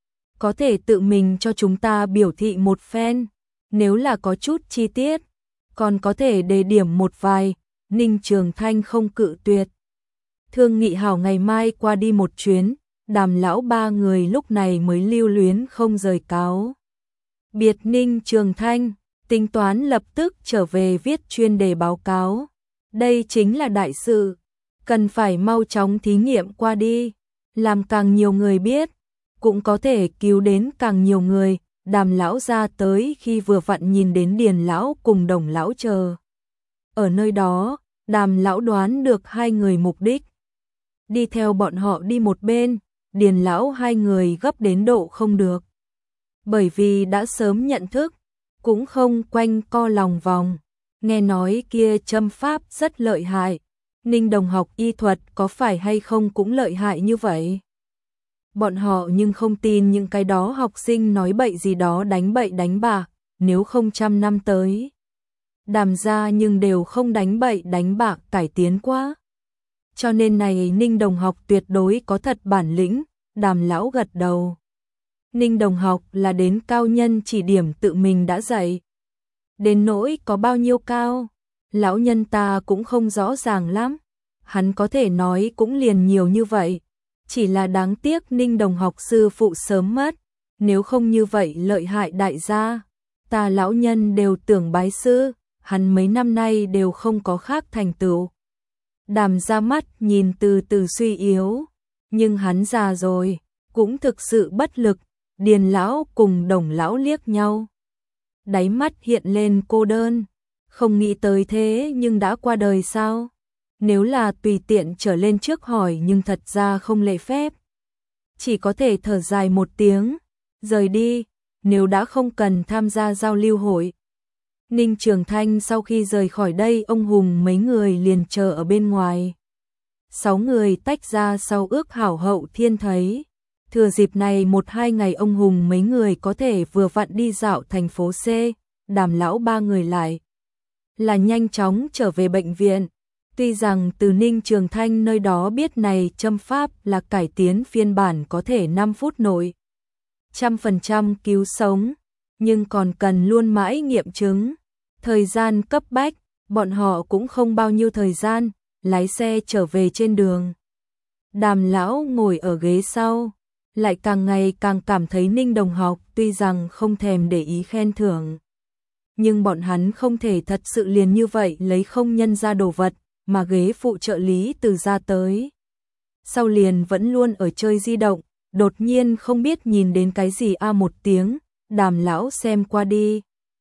Có thể tự mình cho chúng ta biểu thị một phen, nếu là có chút chi tiết, còn có thể đề điểm một vài. Ninh Trường Thanh không cự tuyệt. Thương nghị hảo ngày mai qua đi một chuyến. Đàm lão ba người lúc này mới lưu luyến không rời cáo biệt Ninh Trường Thanh, tính toán lập tức trở về viết chuyên đề báo cáo. Đây chính là đại sự, cần phải mau chóng thí nghiệm qua đi, làm càng nhiều người biết, cũng có thể cứu đến càng nhiều người. Đàm lão ra tới khi vừa vặn nhìn đến Điền lão cùng Đồng lão chờ ở nơi đó. Đàm lão đoán được hai người mục đích, đi theo bọn họ đi một bên. Điền lão hai người gấp đến độ không được, bởi vì đã sớm nhận thức, cũng không quanh co lòng vòng. Nghe nói kia châm pháp rất lợi hại, Ninh đồng học y thuật có phải hay không cũng lợi hại như vậy. Bọn họ nhưng không tin những cái đó học sinh nói bậy gì đó đánh bậy đánh bạc. Nếu không trăm năm tới, Đàm gia nhưng đều không đánh bậy đánh bạc cải tiến quá. Cho nên này Ninh đồng học tuyệt đối có thật bản lĩnh. Đàm lão gật đầu. Ninh đồng học là đến cao nhân chỉ điểm tự mình đã dạy. Đến nỗi có bao nhiêu cao, lão nhân ta cũng không rõ ràng lắm. Hắn có thể nói cũng liền nhiều như vậy. Chỉ là đáng tiếc Ninh đồng học sư phụ sớm mất. Nếu không như vậy lợi hại đại gia, ta lão nhân đều tưởng bái sư. Hắn mấy năm nay đều không có khác thành tựu. Đàm ra mắt nhìn từ từ suy yếu, nhưng hắn già rồi, cũng thực sự bất lực. Điền lão cùng Đồng lão liếc nhau. Đáy mắt hiện lên cô đơn, không nghĩ tới thế nhưng đã qua đời sao? Nếu là tùy tiện trở lên trước hỏi nhưng thật ra không lễ phép. Chỉ có thể thở dài một tiếng, rời đi, nếu đã không cần tham gia giao lưu hội. Ninh Trường Thanh sau khi rời khỏi đây, ông Hùng mấy người liền chờ ở bên ngoài. Sáu người tách ra sau ước hảo hậu thiên thấy. Thừa dịp này một hai ngày ông Hùng mấy người có thể vừa vặn đi dạo thành phố C, Đàm lão ba người lại là nhanh chóng trở về bệnh viện. Tuy rằng từ Ninh Trường Thanh nơi đó biết này châm pháp là cải tiến phiên bản có thể năm phút nội trăm phần trăm cứu sống, nhưng còn cần luôn mãi nghiệm chứng. Thời gian cấp bách, bọn họ cũng không bao nhiêu thời gian, lái xe trở về trên đường. Đàm lão ngồi ở ghế sau, lại càng ngày càng cảm thấy Ninh đồng học tuy rằng không thèm để ý khen thưởng. Nhưng bọn hắn không thể thật sự liền như vậy lấy không nhân ra đồ vật, mà ghế phụ trợ lý từ ra tới. Sau liền vẫn luôn ở chơi di động, đột nhiên không biết nhìn đến cái gì a một tiếng, Đàm lão xem qua đi.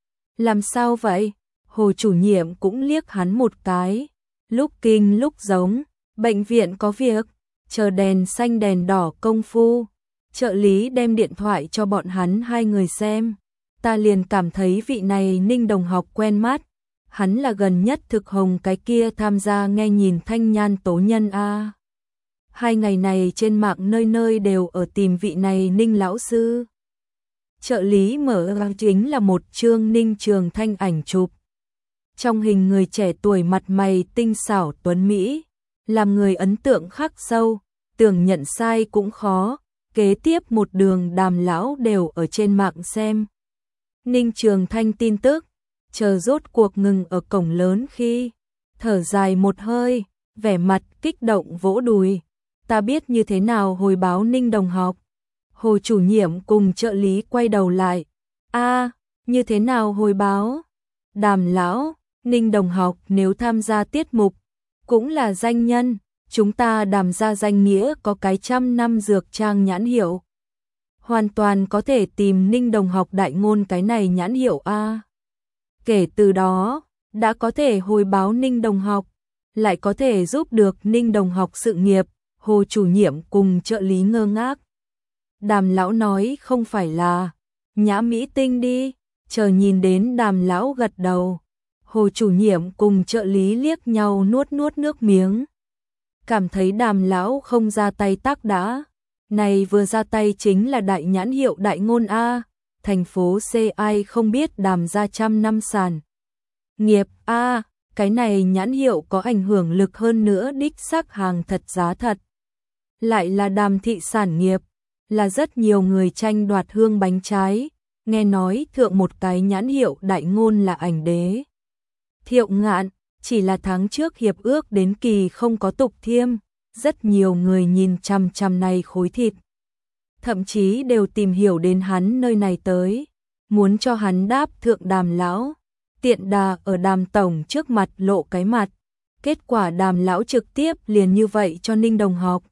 Làm sao vậy? Hồ chủ nhiệm cũng liếc hắn một cái, lúc kinh lúc giống, bệnh viện có việc, chờ đèn xanh đèn đỏ công phu. Trợ lý đem điện thoại cho bọn hắn hai người xem, ta liền cảm thấy vị này Ninh đồng học quen mắt, hắn là gần nhất thực hồng cái kia tham gia nghe nhìn thanh nhan tố nhân a. Hai ngày này trên mạng nơi nơi đều ở tìm vị này Ninh lão sư. Trợ lý mở ra chính là một chương Ninh Trường Thanh ảnh chụp. Trong hình người trẻ tuổi mặt mày tinh xảo tuấn mỹ, làm người ấn tượng khắc sâu, tưởng nhận sai cũng khó. Kế tiếp một đường Đàm lão đều ở trên mạng xem Ninh Trường Thanh tin tức, chờ rốt cuộc ngừng ở cổng lớn khi thở dài một hơi, vẻ mặt kích động vỗ đùi. Ta biết như thế nào hồi báo Ninh đồng học. Hồ chủ nhiệm cùng trợ lý quay đầu lại. A, như thế nào hồi báo? Đàm lão, Ninh đồng học nếu tham gia tiết mục, cũng là danh nhân. Chúng ta Đàm ra danh nghĩa có cái trăm năm dược trang nhãn hiệu. Hoàn toàn có thể tìm Ninh đồng học đại ngôn cái này nhãn hiệu A. Kể từ đó, đã có thể hồi báo Ninh đồng học, lại có thể giúp được Ninh đồng học sự nghiệp. Hồ chủ nhiệm cùng trợ lý ngơ ngác. Đàm lão nói không phải là Nhã Mỹ Tinh đi, chờ nhìn đến Đàm lão gật đầu. Hồ chủ nhiệm cùng trợ lý liếc nhau nuốt nuốt nước miếng. Cảm thấy Đàm lão không ra tay tác đã. Này vừa ra tay chính là đại nhãn hiệu đại ngôn A. Thành phố C ai không biết Đàm ra trăm năm sản nghiệp A. Cái này nhãn hiệu có ảnh hưởng lực hơn nữa, đích xác hàng thật giá thật. Lại là Đàm thị sản nghiệp, là rất nhiều người tranh đoạt hương bánh trái. Nghe nói thượng một cái nhãn hiệu đại ngôn là ảnh đế Thiệu Ngạn. Chỉ là tháng trước hiệp ước đến kỳ không có tục thiêm, rất nhiều người nhìn chằm chằm này khối thịt. Thậm chí đều tìm hiểu đến hắn nơi này tới, muốn cho hắn đáp thượng Đàm lão. Tiện đà ở Đàm tổng trước mặt lộ cái mặt, kết quả Đàm lão trực tiếp liền như vậy cho Ninh đồng học.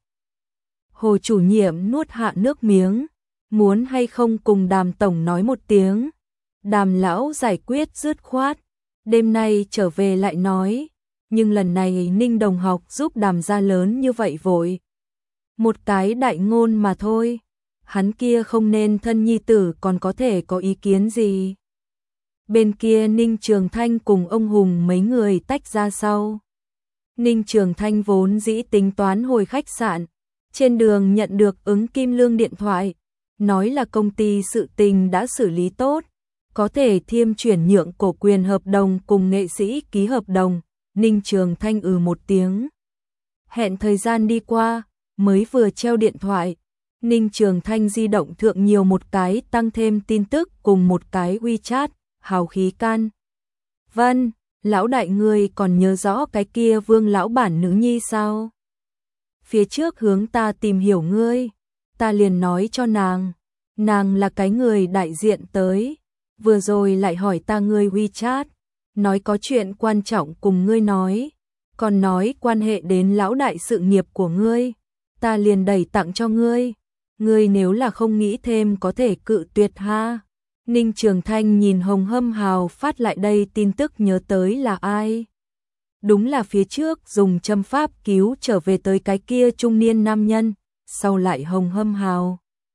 Hồ chủ nhiệm nuốt hạ nước miếng, muốn hay không cùng Đàm tổng nói một tiếng. Đàm lão giải quyết dứt khoát. Đêm nay trở về lại nói, nhưng lần này Ninh đồng học giúp Đàm gia lớn như vậy vội. Một cái đại ngôn mà thôi, hắn kia không nên thân nhi tử còn có thể có ý kiến gì. Bên kia Ninh Trường Thanh cùng ông Hùng mấy người tách ra sau. Ninh Trường Thanh vốn dĩ tính toán hồi khách sạn, trên đường nhận được ứng Kim Lương điện thoại, nói là công ty sự tình đã xử lý tốt. Có thể thiêm chuyển nhượng cổ quyền hợp đồng cùng nghệ sĩ ký hợp đồng. Ninh Trường Thanh ừ một tiếng. Hẹn thời gian đi qua, mới vừa treo điện thoại. Ninh Trường Thanh di động thượng nhiều một cái tăng thêm tin tức cùng một cái WeChat, hào khí can. Vân, lão đại ngươi còn nhớ rõ cái kia Vương lão bản nữ nhi sao? Phía trước hướng ta tìm hiểu ngươi, ta liền nói cho nàng, nàng là cái người đại diện tới. Vừa rồi lại hỏi ta ngươi WeChat, nói có chuyện quan trọng cùng ngươi nói, còn nói quan hệ đến lão đại sự nghiệp của ngươi, ta liền đẩy tặng cho ngươi. Ngươi nếu là không nghĩ thêm có thể cự tuyệt ha. Ninh Trường Thanh nhìn Hồng Hâm Hào phát lại đây tin tức nhớ tới là ai. Đúng là phía trước dùng châm pháp cứu trở về tới cái kia trung niên nam nhân, sau lại Hồng Hâm Hào.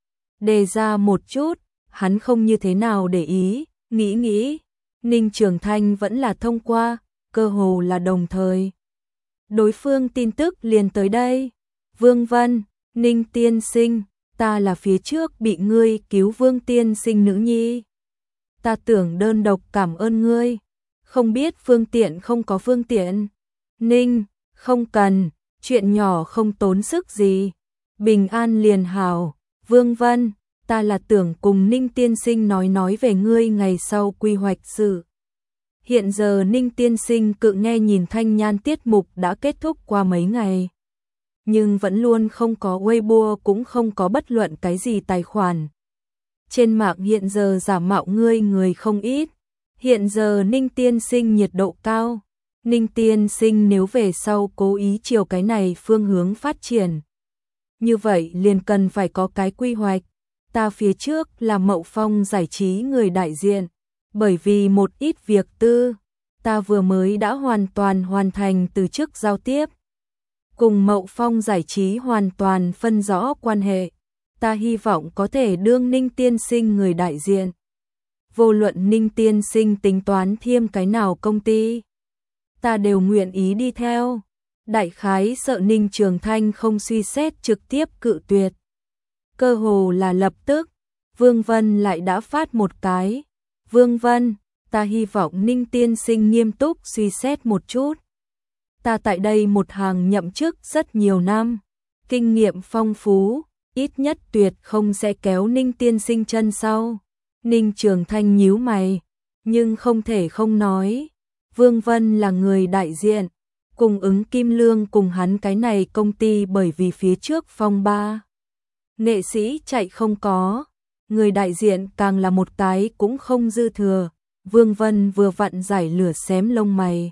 Đề ra một chút, hắn không như thế nào để ý, nghĩ nghĩ, Ninh Trường Thanh vẫn là thông qua, cơ hồ là đồng thời. Đối phương tin tức liền tới đây. Vương Vân, Ninh tiên sinh, ta là phía trước bị ngươi cứu Vương tiên sinh nữ nhi. Ta tưởng đơn độc cảm ơn ngươi, không biết phương tiện không có phương tiện. Ninh, không cần, chuyện nhỏ không tốn sức gì. Bình an liền hảo. Vương Vân, ta là tưởng cùng Ninh tiên sinh nói nói về ngươi ngày sau quy hoạch sự. Hiện giờ Ninh tiên sinh cự nghe nhìn thanh nhan tiết mục đã kết thúc qua mấy ngày. Nhưng vẫn luôn không có Weibo, cũng không có bất luận cái gì tài khoản. Trên mạng hiện giờ giả mạo ngươi người không ít. Hiện giờ Ninh tiên sinh nhiệt độ cao. Ninh tiên sinh nếu về sau cố ý chiều cái này phương hướng phát triển, như vậy liền cần phải có cái quy hoạch. Ta phía trước là Mậu Phong giải trí người đại diện, bởi vì một ít việc tư, ta vừa mới đã hoàn toàn hoàn thành từ chức giao tiếp. Cùng Mậu Phong giải trí hoàn toàn phân rõ quan hệ, ta hy vọng có thể đương Ninh tiên sinh người đại diện. Vô luận Ninh tiên sinh tính toán thêm cái nào công ty, ta đều nguyện ý đi theo. Đại khái sợ Ninh Trường Thanh không suy xét trực tiếp cự tuyệt. Cơ hồ là lập tức, Vương Vân lại đã phát một cái. Vương Vân, ta hy vọng Ninh tiên sinh nghiêm túc suy xét một chút. Ta tại đây một hàng nhậm chức rất nhiều năm, kinh nghiệm phong phú, ít nhất tuyệt không sẽ kéo Ninh tiên sinh chân sau. Ninh Trường Thanh nhíu mày, nhưng không thể không nói. Vương Vân là người đại diện, cùng ứng Kim Lương cùng hắn cái này công ty bởi vì phía trước phong ba. Nghệ sĩ chạy không có, người đại diện càng là một cái cũng không dư thừa. Vương Vân vừa vặn giải lửa xém lông mày.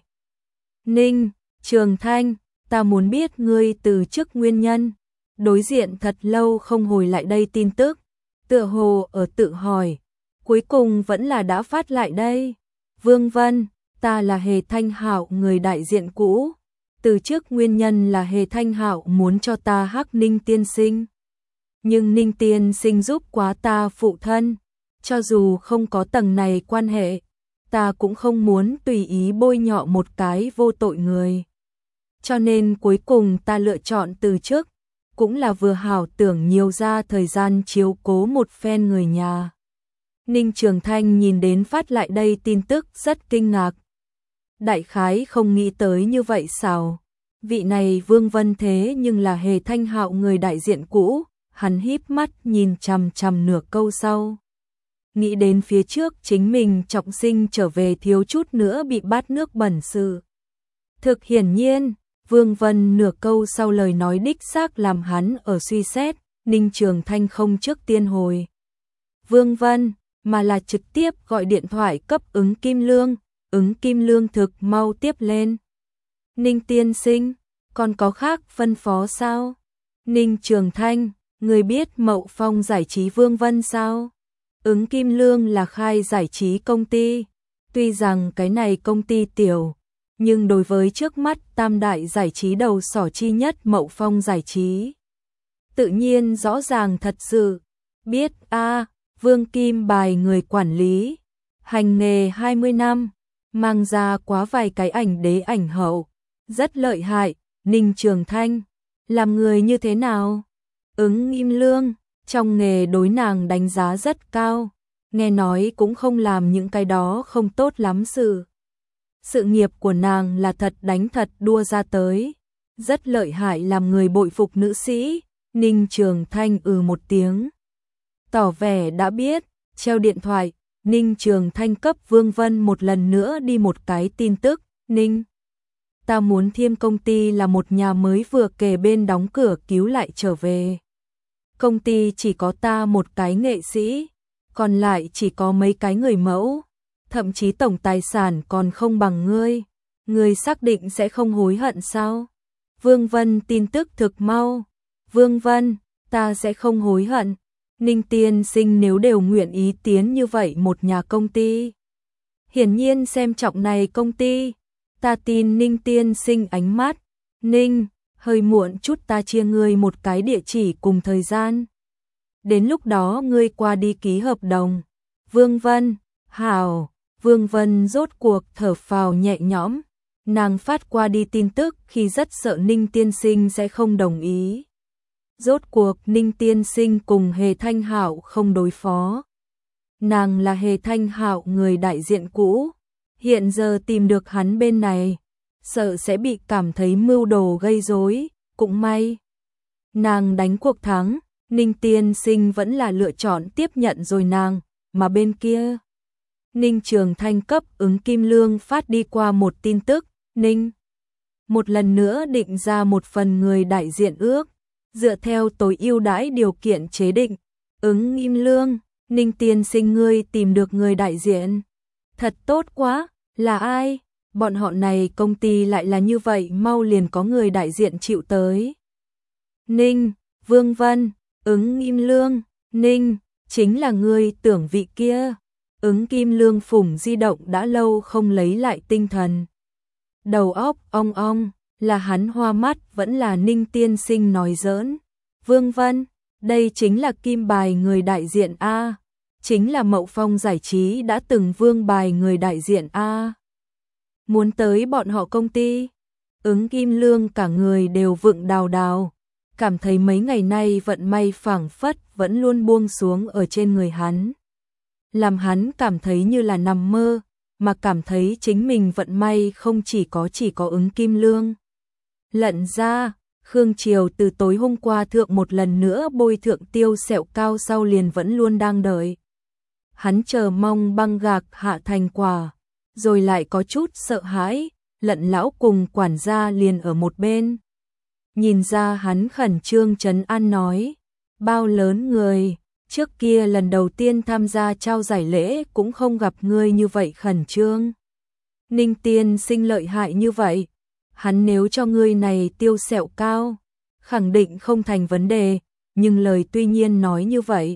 Ninh Trường Thanh, ta muốn biết ngươi từ chức nguyên nhân. Đối diện thật lâu không hồi lại đây tin tức, tựa hồ ở tự hỏi, cuối cùng vẫn là đã phát lại đây. Vương Vân, ta là Hề Thanh Hạo người đại diện cũ, từ chức nguyên nhân là Hề Thanh Hạo muốn cho ta hắc Ninh tiên sinh. Nhưng Ninh tiên sinh giúp quá ta phụ thân, cho dù không có tầng này quan hệ, ta cũng không muốn tùy ý bôi nhọ một cái vô tội người. Cho nên cuối cùng ta lựa chọn từ chức, cũng là vừa hảo tưởng nhiều ra thời gian chiếu cố một phen người nhà. Ninh Trường Thanh nhìn đến phát lại đây tin tức rất kinh ngạc. Đại khái không nghĩ tới như vậy sao? Vị này Vương Vân thế nhưng là Hề Thanh Hạo người đại diện cũ, hắn híp mắt nhìn chằm chằm nửa câu sau. Nghĩ đến phía trước chính mình trọng sinh trở về thiếu chút nữa bị bát nước bẩn sự. Thực hiển nhiên, Vương Vân nửa câu sau lời nói đích xác làm hắn ở suy xét, Ninh Trường Thanh không trước tiên hồi Vương Vân, mà là trực tiếp gọi điện thoại cấp ứng Kim Lương, ứng Kim Lương thực mau tiếp lên. Ninh tiên sinh, còn có khác phân phó sao? Ninh Trường Thanh, người biết Mậu Phong giải trí Vương Vân sao? Ứng Kim Lương là khai giải trí công ty, tuy rằng cái này công ty tiểu, nhưng đối với trước mắt tam đại giải trí đầu sỏ chi nhất Mậu Phong giải trí, tự nhiên rõ ràng thật sự. Biết a à, Vương Kim Bài người quản lý, hành nghề hai mươi năm, mang ra quá vài cái ảnh đế ảnh hậu, rất lợi hại. Ninh Trường Thanh, làm người như thế nào? Ứng Kim Lương, trong nghề đối nàng đánh giá rất cao, nghe nói cũng không làm những cái đó không tốt lắm sự. Sự nghiệp của nàng là thật đánh thật đua ra tới, rất lợi hại, làm người bội phục nữ sĩ. Ninh Trường Thanh ừ một tiếng, tỏ vẻ đã biết, treo điện thoại. Ninh Trường Thanh cấp Vương Vân một lần nữa đi một cái tin tức. Ninh, ta muốn thêm công ty là một nhà mới vừa kề bên đóng cửa cứu lại trở về. Công ty chỉ có ta một cái nghệ sĩ, còn lại chỉ có mấy cái người mẫu, thậm chí tổng tài sản còn không bằng ngươi. Ngươi xác định sẽ không hối hận sao? Vương Vân tin tức thực mau. Vương Vân, ta sẽ không hối hận. Ninh tiên sinh nếu đều nguyện ý tiến như vậy một nhà công ty. Hiển nhiên xem trọng này công ty. Ta tin Ninh tiên sinh ánh mắt. Ninh, hơi muộn chút ta chia ngươi một cái địa chỉ cùng thời gian. Đến lúc đó ngươi qua đi ký hợp đồng. Vương Vân, hảo, Vương Vân rốt cuộc thở phào nhẹ nhõm. Nàng phát qua đi tin tức khi rất sợ Ninh tiên sinh sẽ không đồng ý. Rốt cuộc Ninh tiên sinh cùng Hề Thanh Hạo không đối phó. Nàng là Hề Thanh Hạo người đại diện cũ, hiện giờ tìm được hắn bên này, sợ sẽ bị cảm thấy mưu đồ gây rối, cũng may. Nàng đánh cuộc thắng, Ninh tiên sinh vẫn là lựa chọn tiếp nhận rồi nàng, mà bên kia. Ninh Trường Thanh cấp ứng Kim Lương phát đi qua một tin tức, Ninh một lần nữa định ra một phần người đại diện ước, dựa theo tối ưu đãi điều kiện chế định, ứng Kim Lương, Ninh tiên sinh ngươi tìm được người đại diện. Thật tốt quá, là ai? Bọn họ này công ty lại là như vậy mau liền có người đại diện chịu tới. Ninh, Vương Vân, ứng Kim Lương, Ninh, chính là ngươi tưởng vị kia. Ứng Kim Lương phủng di động đã lâu không lấy lại tinh thần. Đầu óc ong ong, là hắn hoa mắt vẫn là Ninh tiên sinh nói giỡn. Vương Vân, đây chính là kim bài người đại diện A. Chính là Mậu Phong giải trí đã từng vương bài người đại diện A. Muốn tới bọn họ công ty. Ứng Kim Lương cả người đều vựng đào đào. Cảm thấy mấy ngày nay vận may phảng phất vẫn luôn buông xuống ở trên người hắn. Làm hắn cảm thấy như là nằm mơ, mà cảm thấy chính mình vận may không chỉ có chỉ có ứng Kim Lương. Lận ra, Khương Triều từ tối hôm qua thượng một lần nữa bôi thượng tiêu sẹo cao sau liền vẫn luôn đang đợi. Hắn chờ mong băng gạc hạ thành quả, rồi lại có chút sợ hãi, Lận lão cùng quản gia liền ở một bên. Nhìn ra hắn khẩn trương trấn an nói, bao lớn người, trước kia lần đầu tiên tham gia trao giải lễ cũng không gặp ngươi như vậy khẩn trương. Ninh tiên sinh lợi hại như vậy, hắn nếu cho ngươi này tiêu sẹo cao, khẳng định không thành vấn đề, nhưng lời tuy nhiên nói như vậy.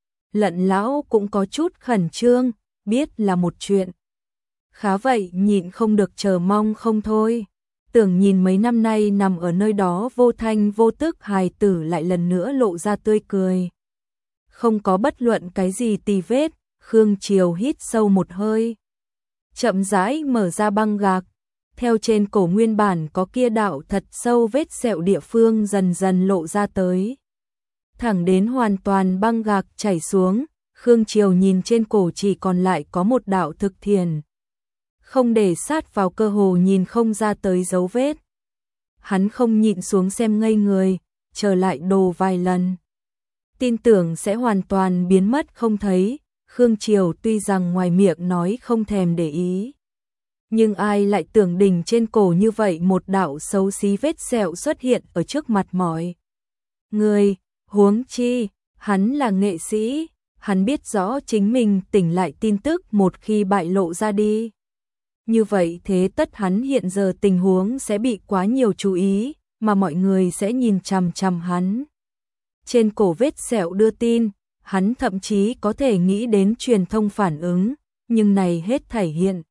Lận lão cũng có chút khẩn trương, biết là một chuyện. Khá vậy nhịn không được chờ mong không thôi. Tưởng nhìn mấy năm nay nằm ở nơi đó vô thanh vô tức hài tử lại lần nữa lộ ra tươi cười. Không có bất luận cái gì tì vết, Khương Triều hít sâu một hơi. Chậm rãi mở ra băng gạc, theo trên cổ nguyên bản có kia đạo thật sâu vết sẹo địa phương dần dần lộ ra tới. Thẳng đến hoàn toàn băng gạc chảy xuống, Khương Triều nhìn trên cổ chỉ còn lại có một đạo thực thiền. Không để sát vào cơ hồ nhìn không ra tới dấu vết. Hắn không nhịn xuống xem ngây người, trở lại đồ vài lần. Tin tưởng sẽ hoàn toàn biến mất không thấy, Khương Triều tuy rằng ngoài miệng nói không thèm để ý. Nhưng ai lại tưởng đỉnh trên cổ như vậy một đạo xấu xí vết sẹo xuất hiện ở trước mặt mọi người, huống chi, hắn là nghệ sĩ, hắn biết rõ chính mình tỉnh lại tin tức một khi bại lộ ra đi. Như vậy thế tất hắn hiện giờ tình huống sẽ bị quá nhiều chú ý, mà mọi người sẽ nhìn chằm chằm hắn. Trên cổ vết sẹo đưa tin, hắn thậm chí có thể nghĩ đến truyền thông phản ứng, nhưng này hết thảy hiện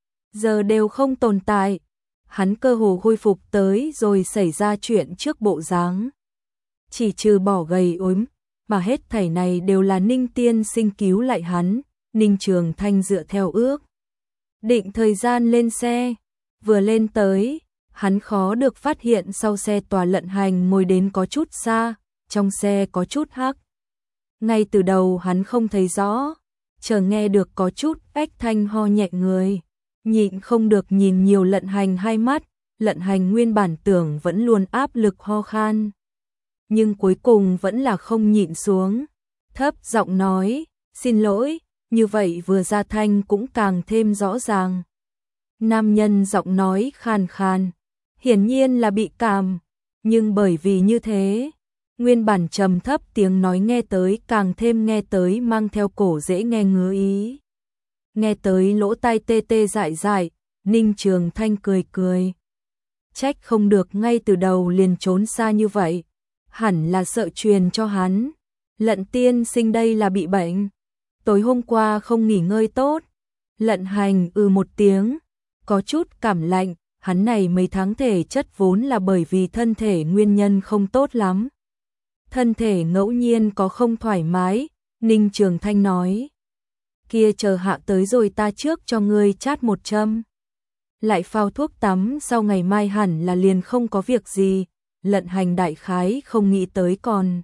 giờ đều không tồn tại. Hắn cơ hồ khôi phục tới rồi xảy ra chuyện trước bộ dáng. Chỉ trừ bỏ gầy ốm, mà hết thảy này đều là Ninh tiên sinh cứu lại hắn. Ninh Trường Thanh dựa theo ước định thời gian lên xe, vừa lên tới, hắn khó được phát hiện sau xe tòa Lận Hành ngồi đến có chút xa, trong xe có chút hắc. Ngay từ đầu hắn không thấy rõ, chờ nghe được có chút ách thanh ho nhẹ người, nhịn không được nhìn nhiều Lận Hành hai mắt. Lận Hành nguyên bản tưởng vẫn luôn áp lực ho khan, nhưng cuối cùng vẫn là không nhịn xuống, thấp giọng nói, xin lỗi. Như vậy vừa ra thanh cũng càng thêm rõ ràng. Nam nhân giọng nói khàn khàn, hiển nhiên là bị cảm, nhưng bởi vì như thế, nguyên bản trầm thấp tiếng nói nghe tới càng thêm nghe tới mang theo cổ dễ nghe ngứa ý. Nghe tới lỗ tai tê tê dại dại, Ninh Trường Thanh cười cười. Trách không được ngay từ đầu liền trốn xa như vậy. hẳn là sợ truyền cho hắn. Lận tiên sinh đây là bị bệnh. Tối hôm qua không nghỉ ngơi tốt. Lận Hành ừ một tiếng, có chút cảm lạnh, hắn này mấy tháng thể chất vốn là bởi vì thân thể nguyên nhân không tốt lắm. Thân thể ngẫu nhiên có không thoải mái, Ninh Trường Thanh nói. Kia chờ hạ tới rồi ta trước cho ngươi chát một châm. Lại phao thuốc tắm sau ngày mai hẳn là liền không có việc gì. Lận Hành đại khái không nghĩ tới còn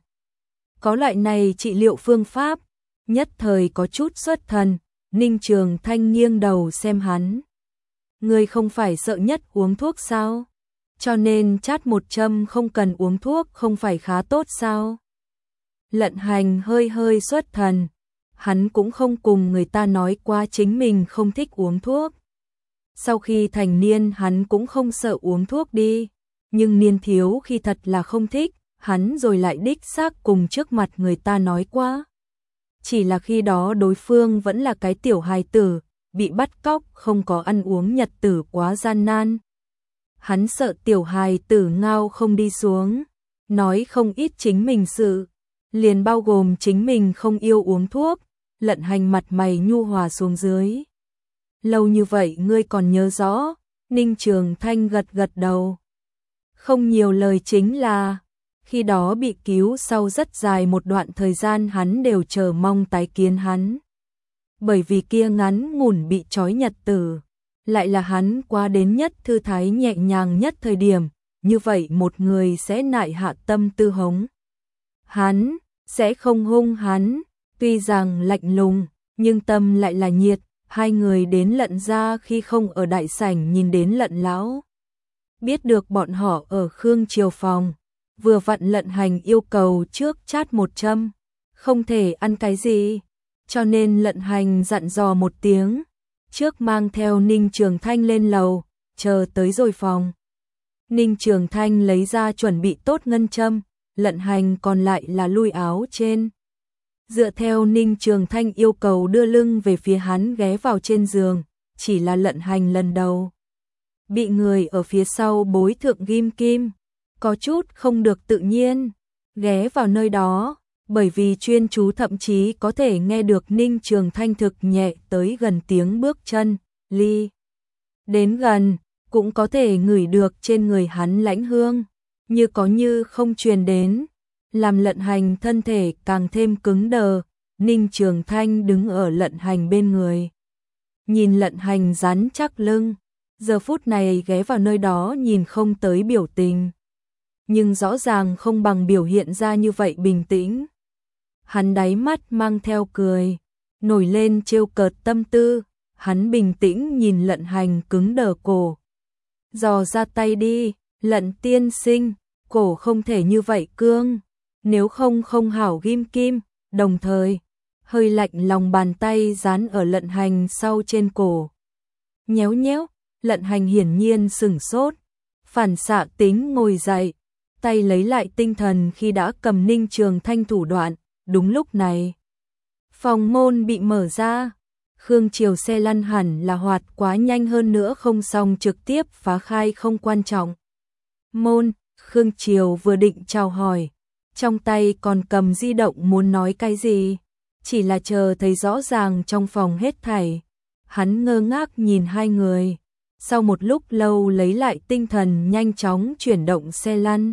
có loại này trị liệu phương pháp, nhất thời có chút xuất thần. Ninh Trường Thanh nghiêng đầu xem hắn. Ngươi không phải sợ nhất uống thuốc sao? Cho nên chát một châm không cần uống thuốc không phải khá tốt sao? Lận Hành hơi hơi xuất thần. Hắn cũng không cùng người ta nói qua chính mình không thích uống thuốc. Sau khi thành niên hắn cũng không sợ uống thuốc đi. Nhưng niên thiếu khi thật là không thích, hắn rồi lại đích xác cùng trước mặt người ta nói qua. Chỉ là khi đó đối phương vẫn là cái tiểu hài tử, bị bắt cóc không có ăn uống nhật tử quá gian nan. Hắn sợ tiểu hài tử ngao không đi xuống, nói không ít chính mình sự, liền bao gồm chính mình không yêu uống thuốc. Lận Hành mặt mày nhu hòa xuống dưới. Lâu như vậy ngươi còn nhớ rõ? Ninh Trường Thanh gật gật đầu. Không nhiều lời chính là, khi đó bị cứu sau rất dài một đoạn thời gian hắn đều chờ mong tái kiến hắn. Bởi vì kia ngắn ngủn bị trói nhật tử, lại là hắn qua đến nhất thư thái nhẹ nhàng nhất thời điểm, như vậy một người sẽ nại hạ tâm tư hống. Hắn, sẽ không hung hắn, tuy rằng lạnh lùng, nhưng tâm lại là nhiệt. Hai người đến Lận gia khi không ở đại sảnh nhìn đến Lận lão. Biết được bọn họ ở Khương Triều phòng, vừa vặn Lận Hành yêu cầu trước chát một châm, không thể ăn cái gì, cho nên Lận Hành dặn dò một tiếng, trước mang theo Ninh Trường Thanh lên lầu, chờ tới rồi phòng. Ninh Trường Thanh lấy ra chuẩn bị tốt ngân châm, Lận Hành còn lại là lui áo trên. Dựa theo Ninh Trường Thanh yêu cầu đưa lưng về phía hắn ghé vào trên giường, chỉ là Lận Hành lần đầu bị người ở phía sau bối thượng ghim kim, có chút không được tự nhiên, ghé vào nơi đó, bởi vì chuyên chú thậm chí có thể nghe được Ninh Trường Thanh thực nhẹ tới gần tiếng bước chân, ly. Đến gần, cũng có thể ngửi được trên người hắn lãnh hương, như có như không truyền đến, làm Lận Hành thân thể càng thêm cứng đờ. Ninh Trường Thanh đứng ở Lận Hành bên người, nhìn Lận Hành rắn chắc lưng, giờ phút này ghé vào nơi đó nhìn không tới biểu tình, nhưng rõ ràng không bằng biểu hiện ra như vậy bình tĩnh. Hắn đáy mắt mang theo cười, nổi lên trêu cợt tâm tư, hắn bình tĩnh nhìn Lận Hành cứng đờ cổ. Dò ra tay đi, Lận tiên sinh, cổ không thể như vậy cương, nếu không không hảo ghim kim, đồng thời, hơi lạnh lòng bàn tay dán ở Lận Hành sau trên cổ. Nhéo nhéo, Lận Hành hiển nhiên sửng sốt, phản xạ tính ngồi dậy, tay lấy lại tinh thần khi đã cầm Ninh Trường Thanh thủ đoạn. Đúng lúc này, phòng môn bị mở ra, Khương Triều xe lăn hẳn là hoạt quá nhanh hơn nữa không xong trực tiếp phá khai không quan trọng. Môn, Khương Triều vừa định chào hỏi, trong tay còn cầm di động muốn nói cái gì, chỉ là chờ thấy rõ ràng trong phòng hết thảy. Hắn ngơ ngác nhìn hai người, sau một lúc lâu lấy lại tinh thần nhanh chóng chuyển động xe lăn.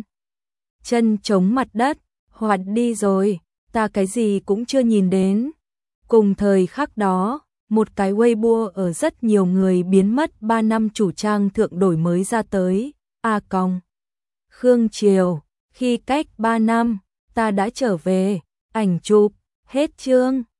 Chân chống mặt đất, hoạt đi rồi, ta cái gì cũng chưa nhìn đến. Cùng thời khắc đó, một cái Weibo ở rất nhiều người biến mất ba năm chủ trang thượng đổi mới ra tới, A còng. Khương Triều, khi cách ba năm, ta đã trở về, ảnh chụp, hết chương.